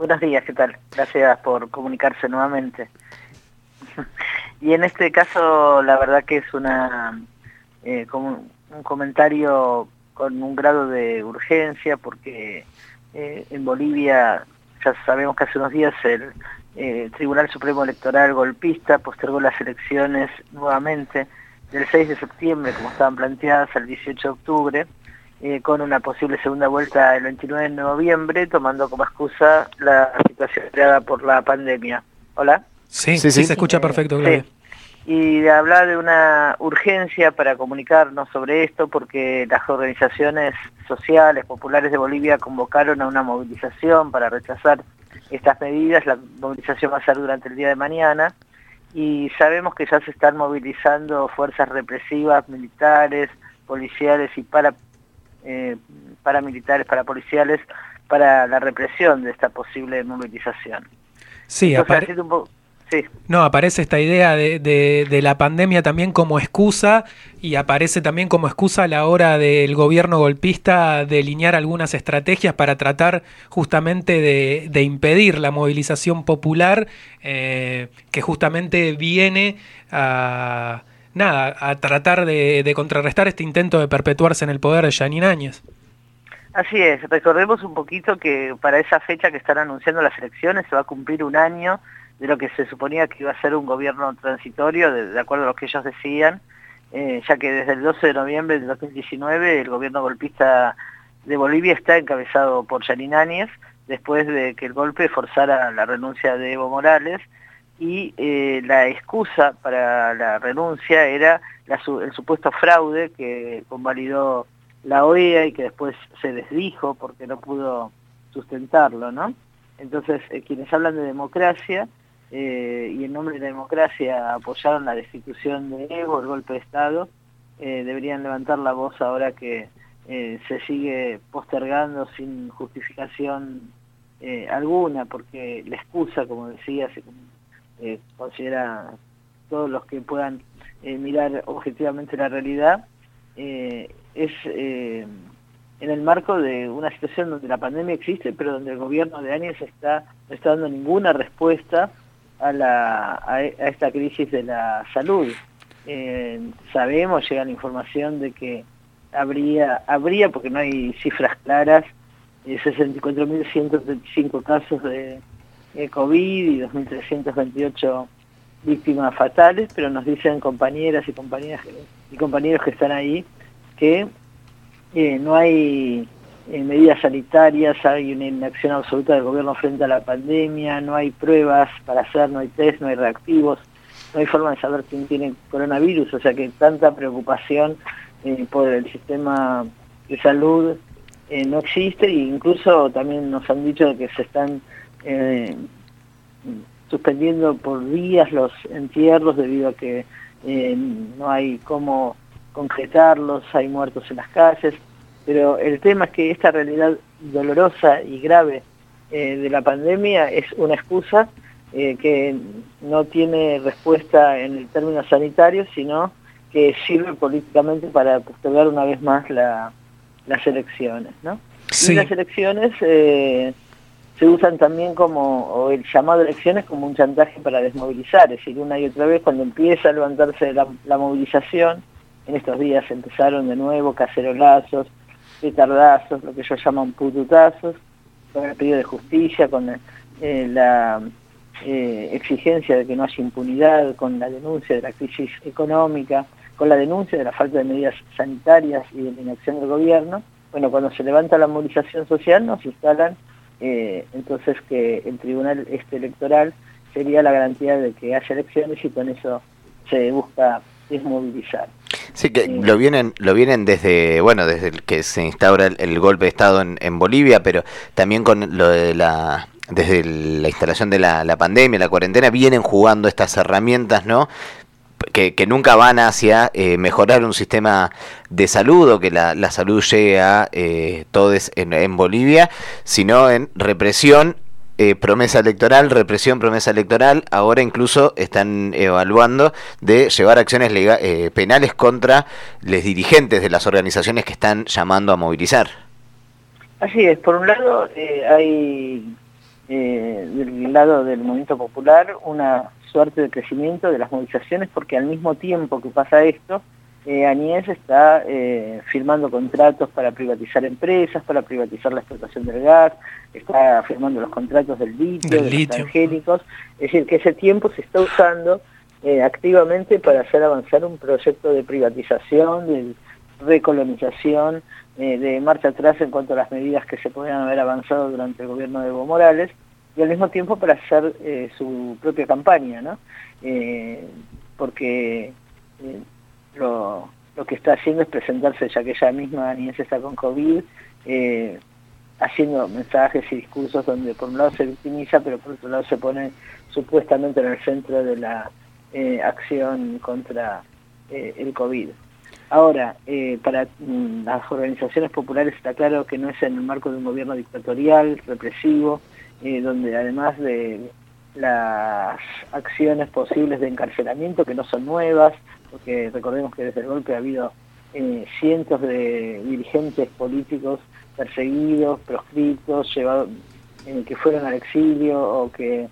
Buenos días, ¿qué tal? Gracias por comunicarse nuevamente. Y en este caso, la verdad que es como un comentario con un grado de urgencia, porque en Bolivia ya sabemos que hace unos días el Tribunal Supremo Electoral golpista postergó las elecciones nuevamente del 6 de septiembre, como estaban planteadas, al 18 de octubre, con una posible segunda vuelta el 29 de noviembre, tomando como excusa la situación creada por la pandemia. ¿Hola? Sí, se escucha perfecto, Claudia. Sí. Y hablar de una urgencia para comunicarnos sobre esto, porque las organizaciones sociales, populares de Bolivia convocaron a una movilización para rechazar estas medidas. La movilización va a ser durante el día de mañana, y sabemos que ya se están movilizando fuerzas represivas, militares, policiales y paramilitares, parapoliciales, para la represión de esta posible movilización. Sí, Entonces, sí. No, aparece esta idea de la pandemia también como excusa, y aparece también como excusa a la hora del gobierno golpista delinear algunas estrategias para tratar justamente de impedir la movilización popular, que justamente viene a tratar de contrarrestar este intento de perpetuarse en el poder de Jeanine Áñez. Así es, recordemos un poquito que para esa fecha que están anunciando las elecciones se va a cumplir un año de lo que se suponía que iba a ser un gobierno transitorio, de acuerdo a lo que ellos decían, ya que desde el 12 de noviembre de 2019 el gobierno golpista de Bolivia está encabezado por Jeanine Áñez, después de que el golpe forzara la renuncia de Evo Morales, y la excusa para la renuncia era el supuesto fraude que convalidó la OEA y que después se desdijo porque no pudo sustentarlo, ¿no? Entonces, quienes hablan de democracia y en nombre de la democracia apoyaron la destitución de Evo, el golpe de Estado, deberían levantar la voz ahora que se sigue postergando sin justificación alguna, porque la excusa, como decía, se considera todos los que puedan mirar objetivamente la realidad, es en el marco de una situación donde la pandemia existe, pero donde el gobierno de Áñez no está dando ninguna respuesta a esta crisis de la salud. Sabemos, llega la información de que habría, porque no hay cifras claras, 64.135 casos de COVID y 2.328 víctimas fatales, pero nos dicen compañeras y compañeros que están ahí que no hay medidas sanitarias, hay una inacción absoluta del gobierno frente a la pandemia, no hay pruebas para hacer, no hay test, no hay reactivos, no hay forma de saber quién tiene coronavirus, o sea que tanta preocupación por el sistema de salud no existe, e incluso también nos han dicho que se están suspendiendo por días los entierros debido a que no hay cómo concretarlos, hay muertos en las calles, pero el tema es que esta realidad dolorosa y grave de la pandemia es una excusa que no tiene respuesta en el término sanitario, sino que sirve políticamente para postergar una vez más las elecciones, ¿no? Sí. Y las elecciones se usan también o el llamado a elecciones como un chantaje para desmovilizar, es decir, una y otra vez cuando empieza a levantarse la movilización. En estos días empezaron de nuevo cacerolazos, petardazos, lo que ellos llaman pututazos, con el pedido de justicia, con la exigencia de que no haya impunidad, con la denuncia de la crisis económica, con la denuncia de la falta de medidas sanitarias y de la inacción del gobierno. Bueno, cuando se levanta la movilización social nos instalan entonces que el tribunal electoral sería la garantía de que haya elecciones, y con eso se busca desmovilizar. Sí, que lo vienen desde el que se instaura el golpe de Estado en Bolivia, pero también con lo de desde la instalación de la pandemia, la cuarentena, vienen jugando estas herramientas, ¿no? Que nunca van hacia mejorar un sistema de salud o que la salud llegue a todos en Bolivia, sino en represión, promesa electoral, represión, promesa electoral. Ahora incluso están evaluando de llevar acciones penales contra los dirigentes de las organizaciones que están llamando a movilizar. Así es, por un lado hay del lado del movimiento popular una suerte de crecimiento de las movilizaciones, porque al mismo tiempo que pasa esto, Añez está firmando contratos para privatizar empresas, para privatizar la explotación del gas, está firmando los contratos del litio, de los transgénicos, es decir, que ese tiempo se está usando activamente para hacer avanzar un proyecto de privatización, de recolonización, de marcha atrás en cuanto a las medidas que se podían haber avanzado durante el gobierno de Evo Morales, y al mismo tiempo para hacer su propia campaña, ¿no? Porque lo que está haciendo es presentarse, ya que ella misma ni está con COVID, haciendo mensajes y discursos donde por un lado se victimiza, pero por otro lado se pone supuestamente en el centro de la acción contra el COVID. Ahora, para las organizaciones populares está claro que no es en el marco de un gobierno dictatorial, represivo, donde además de las acciones posibles de encarcelamiento, que no son nuevas, porque recordemos que desde el golpe ha habido cientos de dirigentes políticos perseguidos, proscritos, llevados, que fueron al exilio o que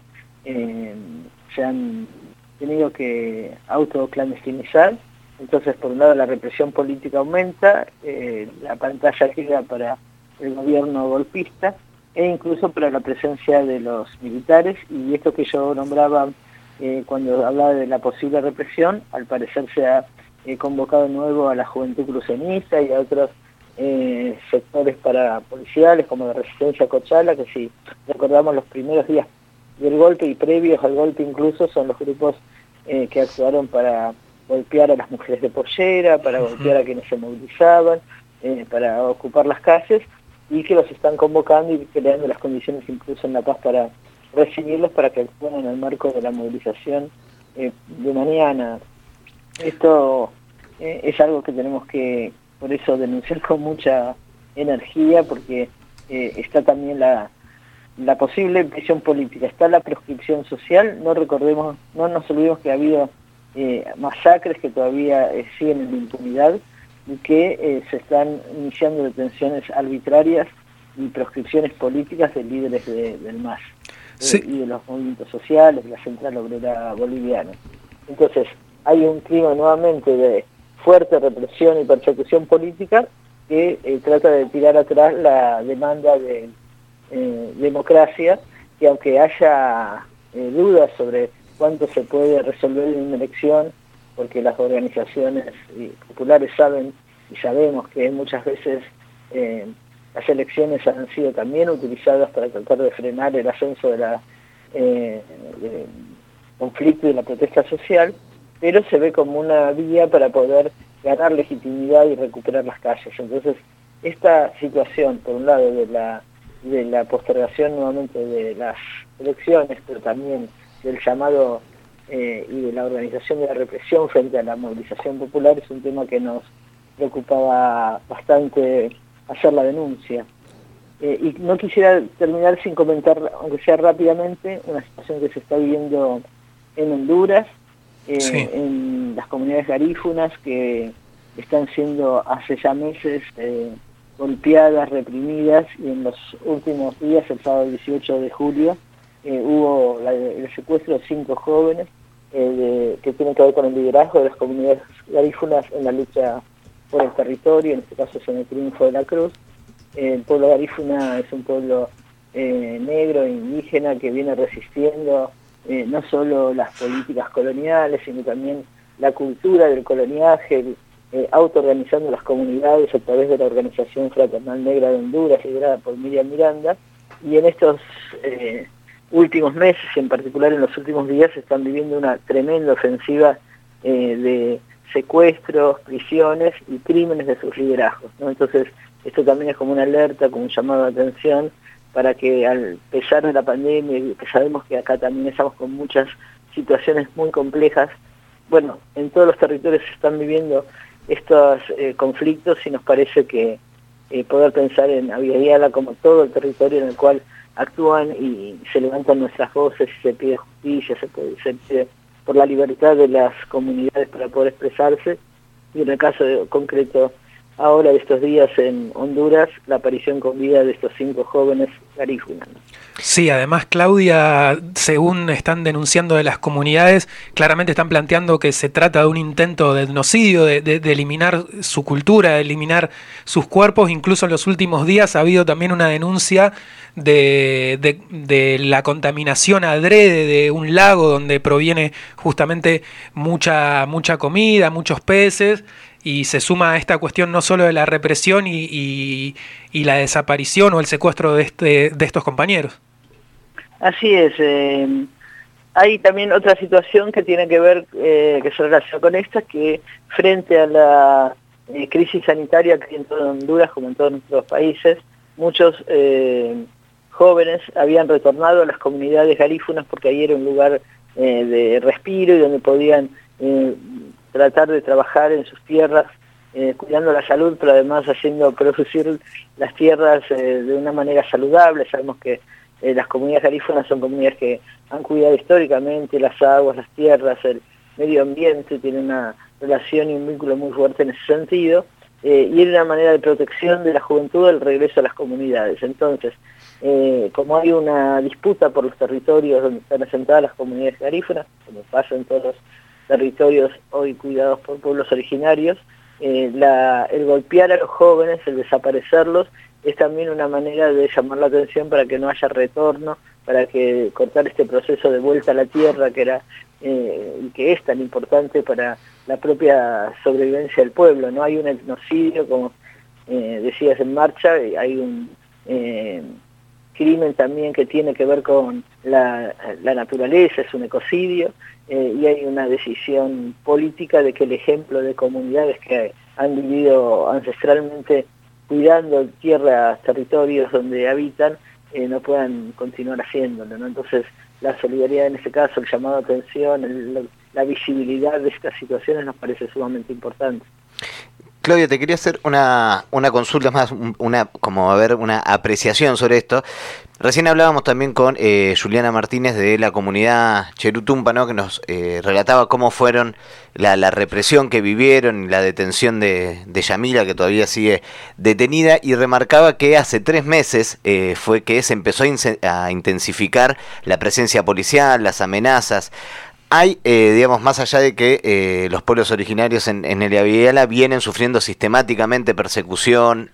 se han tenido que autoclandestinizar. Entonces, por un lado, la represión política aumenta, la pantalla queda para el gobierno golpista e incluso para la presencia de los militares, y esto que yo nombraba cuando hablaba de la posible represión, al parecer se ha convocado de nuevo a la Juventud Crucenista y a otros sectores parapoliciales como la Resistencia Cochala, que si recordamos los primeros días del golpe y previos al golpe incluso son los grupos que actuaron para golpear a las mujeres de pollera, para golpear a quienes se movilizaban, para ocupar las calles, y que los están convocando y creando las condiciones incluso en La Paz para recibirlos, para que actúen en el marco de la movilización de mañana. Esto es algo que tenemos que, por eso, denunciar con mucha energía, porque está también la posible prisión política, está la proscripción social. No nos olvidemos que ha habido masacres que todavía siguen en la impunidad y que se están iniciando detenciones arbitrarias y proscripciones políticas de líderes del MAS y de los movimientos sociales, de la Central Obrera Boliviana. Entonces, hay un clima nuevamente de fuerte represión y persecución política que trata de tirar atrás la demanda de democracia, que aunque haya dudas sobre cuánto se puede resolver en una elección, porque las organizaciones populares saben y sabemos que muchas veces las elecciones han sido también utilizadas para tratar de frenar el ascenso de la conflicto y de la protesta social, pero se ve como una vía para poder ganar legitimidad y recuperar las calles. Entonces, esta situación, por un lado, de la postergación nuevamente de las elecciones, pero también del llamado y de la organización de la represión frente a la movilización popular, es un tema que nos preocupaba bastante hacer la denuncia. Y no quisiera terminar sin comentar, aunque sea rápidamente, una situación que se está viviendo en Honduras, en las comunidades garífunas, que están siendo hace ya meses golpeadas, reprimidas, y en los últimos días, el sábado 18 de julio, hubo el secuestro de 5 jóvenes que tienen que ver con el liderazgo de las comunidades garífunas en la lucha por el territorio, en este caso es en el Triunfo de la Cruz. El pueblo garífuna es un pueblo negro e indígena que viene resistiendo no solo las políticas coloniales, sino también la cultura del coloniaje, autoorganizando las comunidades a través de la Organización Fraternal Negra de Honduras, liderada por Miriam Miranda, y en estos últimos meses, en particular en los últimos días, están viviendo una tremenda ofensiva de secuestros, prisiones y crímenes de sus liderazgos, ¿no? Entonces, esto también es como una alerta, como un llamado de atención, para que al pesar de la pandemia, que sabemos que acá también estamos con muchas situaciones muy complejas, bueno, en todos los territorios se están viviendo estos conflictos, y nos parece que poder pensar en Abya como todo el territorio en el cual actúan y se levantan nuestras voces y se pide justicia, se pide por la libertad de las comunidades para poder expresarse, y en el caso concreto ahora de estos días en Honduras la aparición con vida de estos 5 jóvenes garífunas. Sí, además, Claudia, según están denunciando de las comunidades, claramente están planteando que se trata de un intento de genocidio, de eliminar su cultura, de eliminar sus cuerpos. Incluso en los últimos días ha habido también una denuncia de la contaminación adrede de un lago donde proviene justamente mucha comida, muchos peces. Y se suma a esta cuestión no solo de la represión y la desaparición o el secuestro de estos compañeros. Así es. Hay también otra situación que tiene que ver, que se relaciona con esta, que frente a la crisis sanitaria que hay en toda Honduras, como en todos nuestros países, muchos jóvenes habían retornado a las comunidades garífunas porque ahí era un lugar de respiro y donde podían tratar de trabajar en sus tierras, cuidando la salud, pero además haciendo producir las tierras de una manera saludable. Sabemos que las comunidades garífunas son comunidades que han cuidado históricamente las aguas, las tierras, el medio ambiente, tienen una relación y un vínculo muy fuerte en ese sentido, y era una manera de protección de la juventud del regreso a las comunidades. Entonces, como hay una disputa por los territorios donde están asentadas las comunidades garífunas, como pasa en todos los territorios hoy cuidados por pueblos originarios, el golpear a los jóvenes, el desaparecerlos, es también una manera de llamar la atención para que no haya retorno, para que cortar este proceso de vuelta a la tierra que es tan importante para la propia sobrevivencia del pueblo. No hay un etnocidio, como decías en marcha, hay un crimen también que tiene que ver con la naturaleza, es un ecocidio, y hay una decisión política de que el ejemplo de comunidades que han vivido ancestralmente cuidando tierras, territorios donde habitan, no puedan continuar haciéndolo, ¿no? Entonces, la solidaridad en este caso, el llamado a atención, la visibilidad de estas situaciones nos parece sumamente importante. Claudia, te quería hacer una consulta más, una apreciación sobre esto. Recién hablábamos también con Juliana Martínez de la comunidad Cherutumpa, ¿no? Que nos relataba cómo fueron la represión que vivieron y la detención de Yamila, que todavía sigue detenida, y remarcaba que hace 3 meses fue que se empezó a intensificar la presencia policial, las amenazas. Hay, digamos, más allá de que los pueblos originarios en el Aviala vienen sufriendo sistemáticamente persecución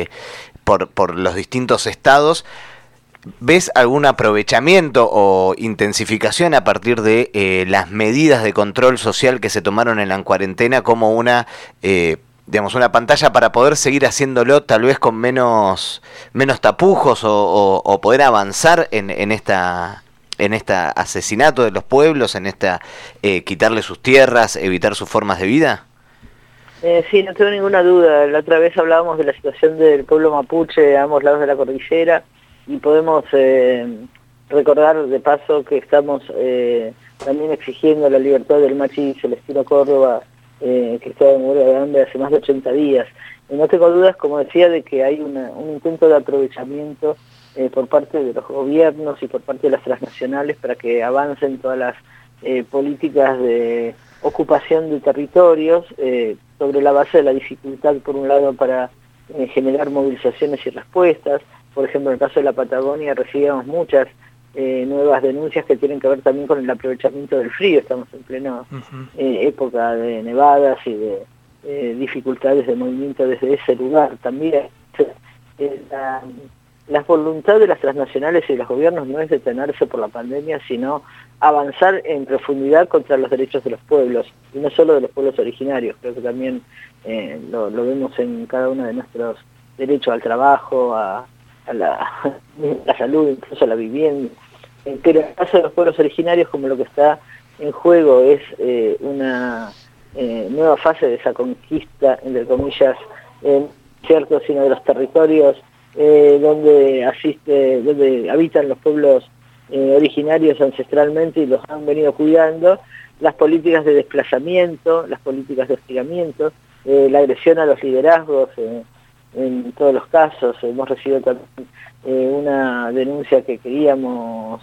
por los distintos estados, ¿ves algún aprovechamiento o intensificación a partir de las medidas de control social que se tomaron en la cuarentena como una pantalla para poder seguir haciéndolo tal vez con menos tapujos o poder avanzar en este asesinato de los pueblos, en quitarle sus tierras, evitar sus formas de vida? Sí, no tengo ninguna duda. La otra vez hablábamos de la situación del pueblo mapuche a ambos lados de la cordillera y podemos recordar de paso que estamos también exigiendo la libertad del machi Celestino Córdoba, que estaba en huelga de hambre hace más de 80 días. No tengo dudas, como decía, de que hay un intento de aprovechamiento por parte de los gobiernos y por parte de las transnacionales para que avancen todas las políticas de ocupación de territorios sobre la base de la dificultad, por un lado, para generar movilizaciones y respuestas. Por ejemplo, en el caso de la Patagonia recibimos muchas nuevas denuncias que tienen que ver también con el aprovechamiento del frío. Estamos en plena época de nevadas y de dificultades de movimiento desde ese lugar también. La voluntad de las transnacionales y de los gobiernos no es detenerse por la pandemia, sino avanzar en profundidad contra los derechos de los pueblos, y no solo de los pueblos originarios. Creo que también lo vemos en cada uno de nuestros derechos al trabajo, a la salud, incluso a la vivienda. Pero en el caso de los pueblos originarios, como lo que está en juego es una nueva fase de esa conquista, entre comillas, cierto, sino de los territorios donde habitan los pueblos originarios ancestralmente y los han venido cuidando, las políticas de desplazamiento, las políticas de hostigamiento, la agresión a los liderazgos, en todos los casos. Hemos recibido también una denuncia que queríamos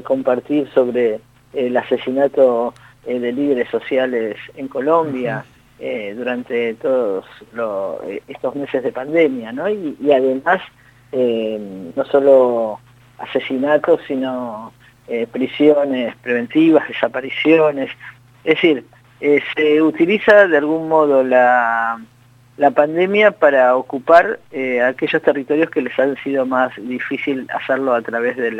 compartir sobre el asesinato de líderes sociales en Colombia, durante todos estos meses de pandemia, ¿no? Y además, no solo asesinatos, sino prisiones preventivas, desapariciones. Es decir, se utiliza de algún modo la pandemia para ocupar aquellos territorios que les han sido más difícil hacerlo a través de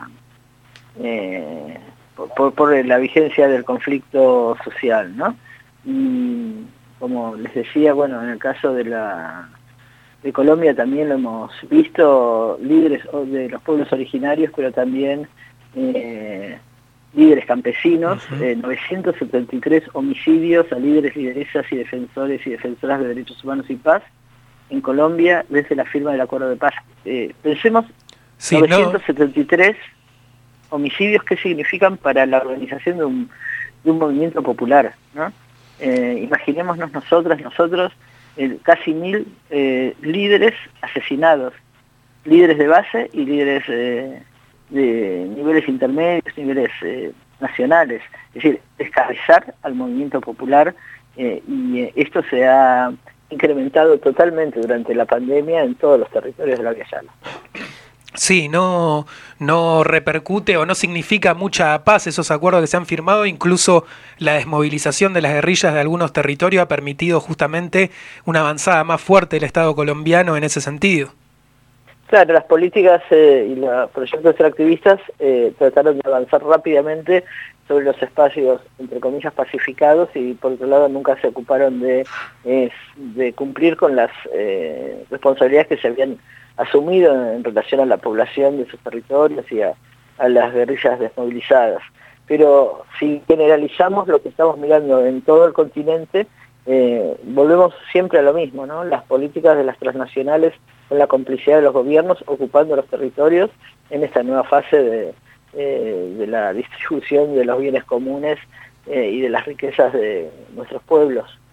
por la vigencia del conflicto social, ¿no? Y como les decía, bueno, en el caso de Colombia también lo hemos visto, líderes de los pueblos originarios, pero también líderes campesinos, 973 homicidios a líderes, lideresas y defensores y defensoras de derechos humanos y paz en Colombia desde la firma del acuerdo de paz. Pensemos, sí, 973 homicidios, ¿qué significan para la organización de un movimiento popular, ¿no? Imaginémonos nosotros, casi 1000 líderes asesinados, líderes de base y líderes de niveles intermedios, niveles nacionales. Es decir, descabezar al movimiento popular, y esto se ha incrementado totalmente durante la pandemia en todos los territorios de la Via Yala. Sí, no repercute o no significa mucha paz esos acuerdos que se han firmado. Incluso la desmovilización de las guerrillas de algunos territorios ha permitido justamente una avanzada más fuerte del Estado colombiano en ese sentido. Claro, las políticas y los proyectos extractivistas trataron de avanzar rápidamente sobre los espacios, entre comillas, pacificados, y por otro lado nunca se ocuparon de cumplir con las responsabilidades que se habían asumido en relación a la población de sus territorios y a las guerrillas desmovilizadas. Pero si generalizamos lo que estamos mirando en todo el continente, volvemos siempre a lo mismo, ¿no? Las políticas de las transnacionales con la complicidad de los gobiernos ocupando los territorios en esta nueva fase de la distribución de los bienes comunes y de las riquezas de nuestros pueblos.